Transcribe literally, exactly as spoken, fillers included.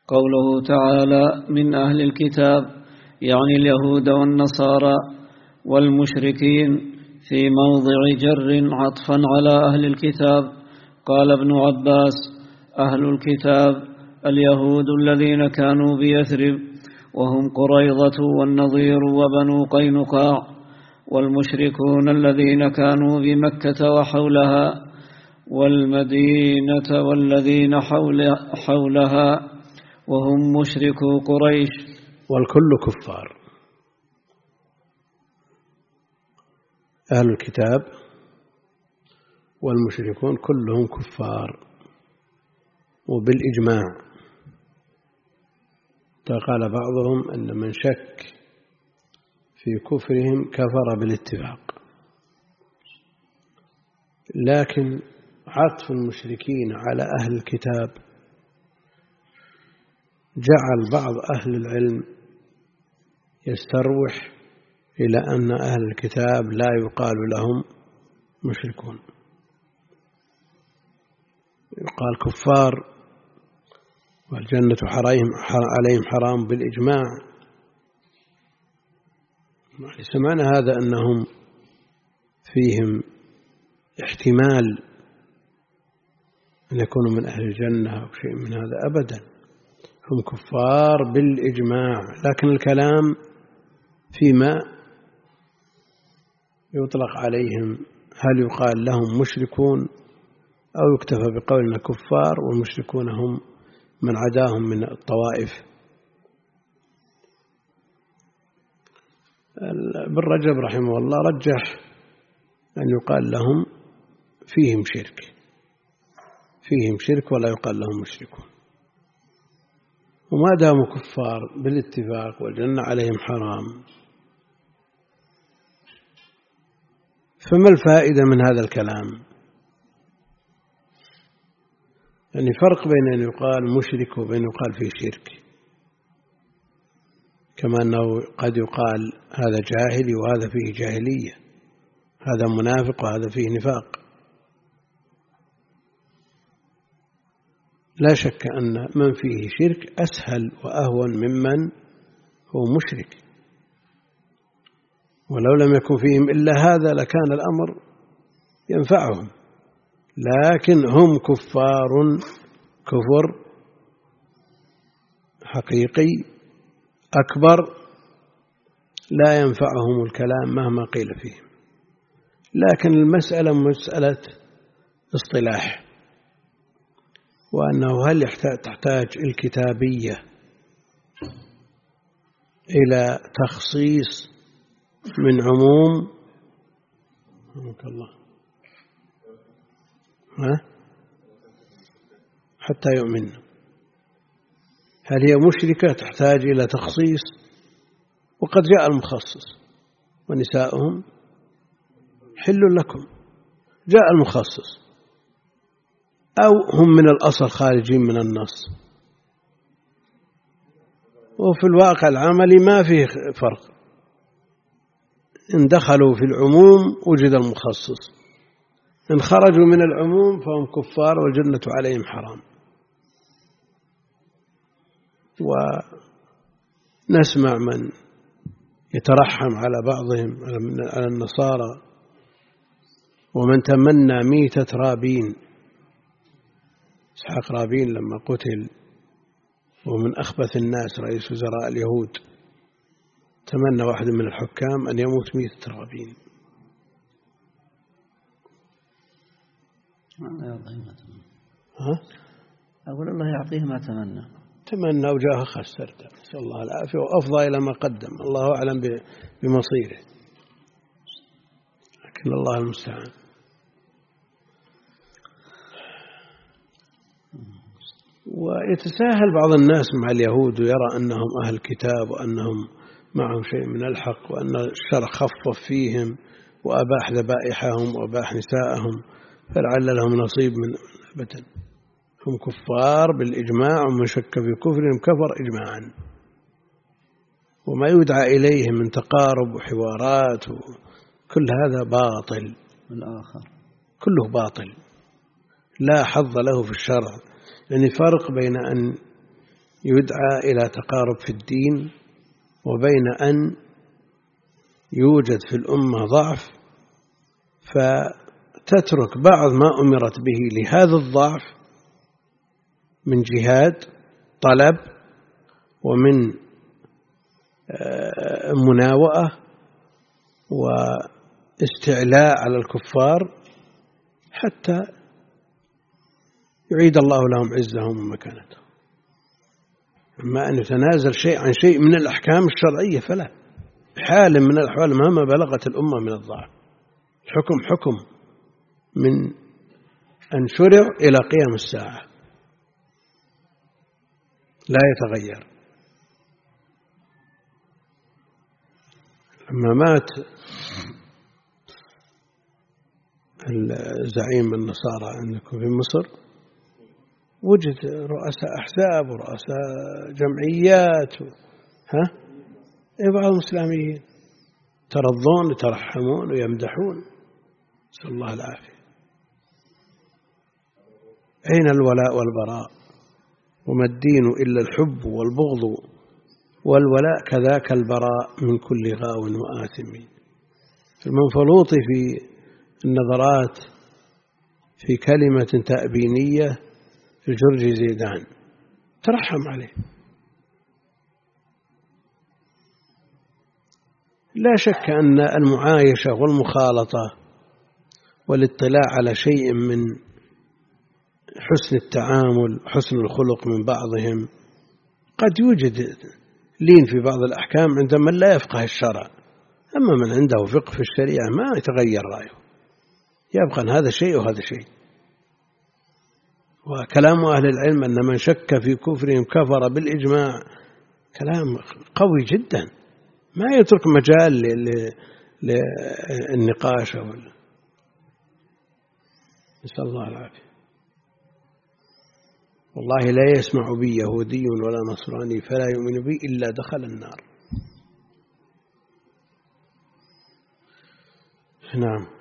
قوله تعالى من أهل الكتاب يعني اليهود والنصارى والمشركين في موضع جر عطفا على أهل الكتاب. قال ابن عباس أهل الكتاب اليهود الذين كانوا بيثرب وهم قريظة والنضير وبنو قينقاع، والمشركون الذين كانوا بمكة وحولها والمدينة والذين حول حولها وهم مشركو قريش. والكل كفار. أهل الكتاب والمشركون كلهم كفار وبالإجماع. قال بعضهم أن من شك في كفرهم كفر بالاتفاق، لكن عطف المشركين على أهل الكتاب جعل بعض أهل العلم يستروح إلى أن أهل الكتاب لا يقال لهم مشركون، يقال كفار والجنة عليهم حرام بالإجماع. سمعنا هذا أنهم فيهم احتمال أن يكونوا من أهل الجنة أو شيء من هذا، أبدا، هم كفار بالإجماع. لكن الكلام فيما يطلق عليهم، هل يقال لهم مشركون أو يكتفى بقولنا كفار، والمشركون هم من عداهم من الطوائف. ابن رجب رحمه الله رجح أن يقال لهم فيهم شرك، فيهم شرك ولا يقال لهم مشركون، وما داموا كفار بالاتفاق والجنة عليهم حرام، فما الفائدة من هذا الكلام؟ يعني فرق بين أن يقال مشرك وبين يقال فيه شرك، كما أنه قد يقال هذا جاهلي وهذا فيه جاهلية، هذا منافق وهذا فيه نفاق. لا شك أن من فيه شرك أسهل وأهون ممن هو مشرك، ولو لم يكن فيهم إلا هذا لكان الأمر ينفعهم، لكن هم كفار كفر حقيقي أكبر لا ينفعهم الكلام مهما قيل فيهم. لكن المسألة مسألة اصطلاح، وأنه هل تحتاج الكتابية إلى تخصيص من عموم الله ها؟ حتى يؤمن. هل هي مشركة تحتاج إلى تخصيص؟ وقد جاء المخصص ونساؤهم حل لكم، جاء المخصص، أو هم من الأصل خارجين من النص. وفي الواقع العملي ما فيه فرق، إن دخلوا في العموم وجد المخصص، إن خرجوا من العموم فهم كفار والجنة عليهم حرام. ونسمع من يترحم على بعضهم على النصارى، ومن تمنى ميتة رابين، إسحاق رابين لما قتل ومن أخبث الناس رئيس وزراء اليهود، تمنى واحد من الحكام أن يموت ميتة رابين. الله يعطيه ما تمنى. ها؟ أقول الله يعطيه ما تمنى. تمنى وجاه خسر، نسأل الله العافية، وأفضى إلى ما قدم، الله أعلم بمصيره، لكن الله المستعان. ويتساهل بعض الناس مع اليهود ويرى أنهم أهل كتاب وأنهم معهم شيء من الحق، وأن الشرع خفف فيهم وأباح ذبائحهم وأباح نساءهم، فلعل لهم نصيب من أبدا. هم كفار بالإجماع، ومن شك في كفرهم كفر إجماعا. وما يدعى إليه من تقارب وحوارات كل هذا باطل، الآخر كله باطل لا حظ له في الشرع. يعني فرق بين أن يدعى إلى تقارب في الدين، وبين أن يوجد في الأمة ضعف فتترك بعض ما أمرت به لهذا الضعف من جهاد طلب ومن مناوئة واستعلاء على الكفار حتى يعيد الله لهم عزهم ومكانتهم. أما أن يتنازل شيء عن شيء من الأحكام الشرعية فلا، حال من الأحوال مهما بلغت الأمة من الضعف. الحكم حكم من أن شرع إلى قيام الساعة لا يتغير. لما مات الزعيم النصارى عندكم في مصر وجد رؤساء أحزاب ورؤساء جمعيات ها بعض المسلمين ترضون يترحمون ويمدحون، نسأل الله العافية. أين الولاء والبراء؟ وما الدين إلا الحب والبغض والولاء كذاك البراء من كل غاو وآثم. المنفلوط في النظرات في كلمة تأبينية الجرجي زيدان ترحم عليه. لا شك أن المعايشة والمخالطة والاطلاع على شيء من حسن التعامل حسن الخلق من بعضهم قد يوجد لين في بعض الأحكام عند من لا يفقه الشرع، أما من عنده فقه في الشريعة ما يتغير رأيه، يبقى أن هذا شيء وهذا شيء. وكلام أهل العلم أن من شك في كفرهم كفر بالإجماع كلام قوي جدا، ما يترك مجال للنقاش. نسأل الله العافية. والله لا يسمع بي يهودي ولا نصراني فلا يؤمن بي إلا دخل النار. نعم.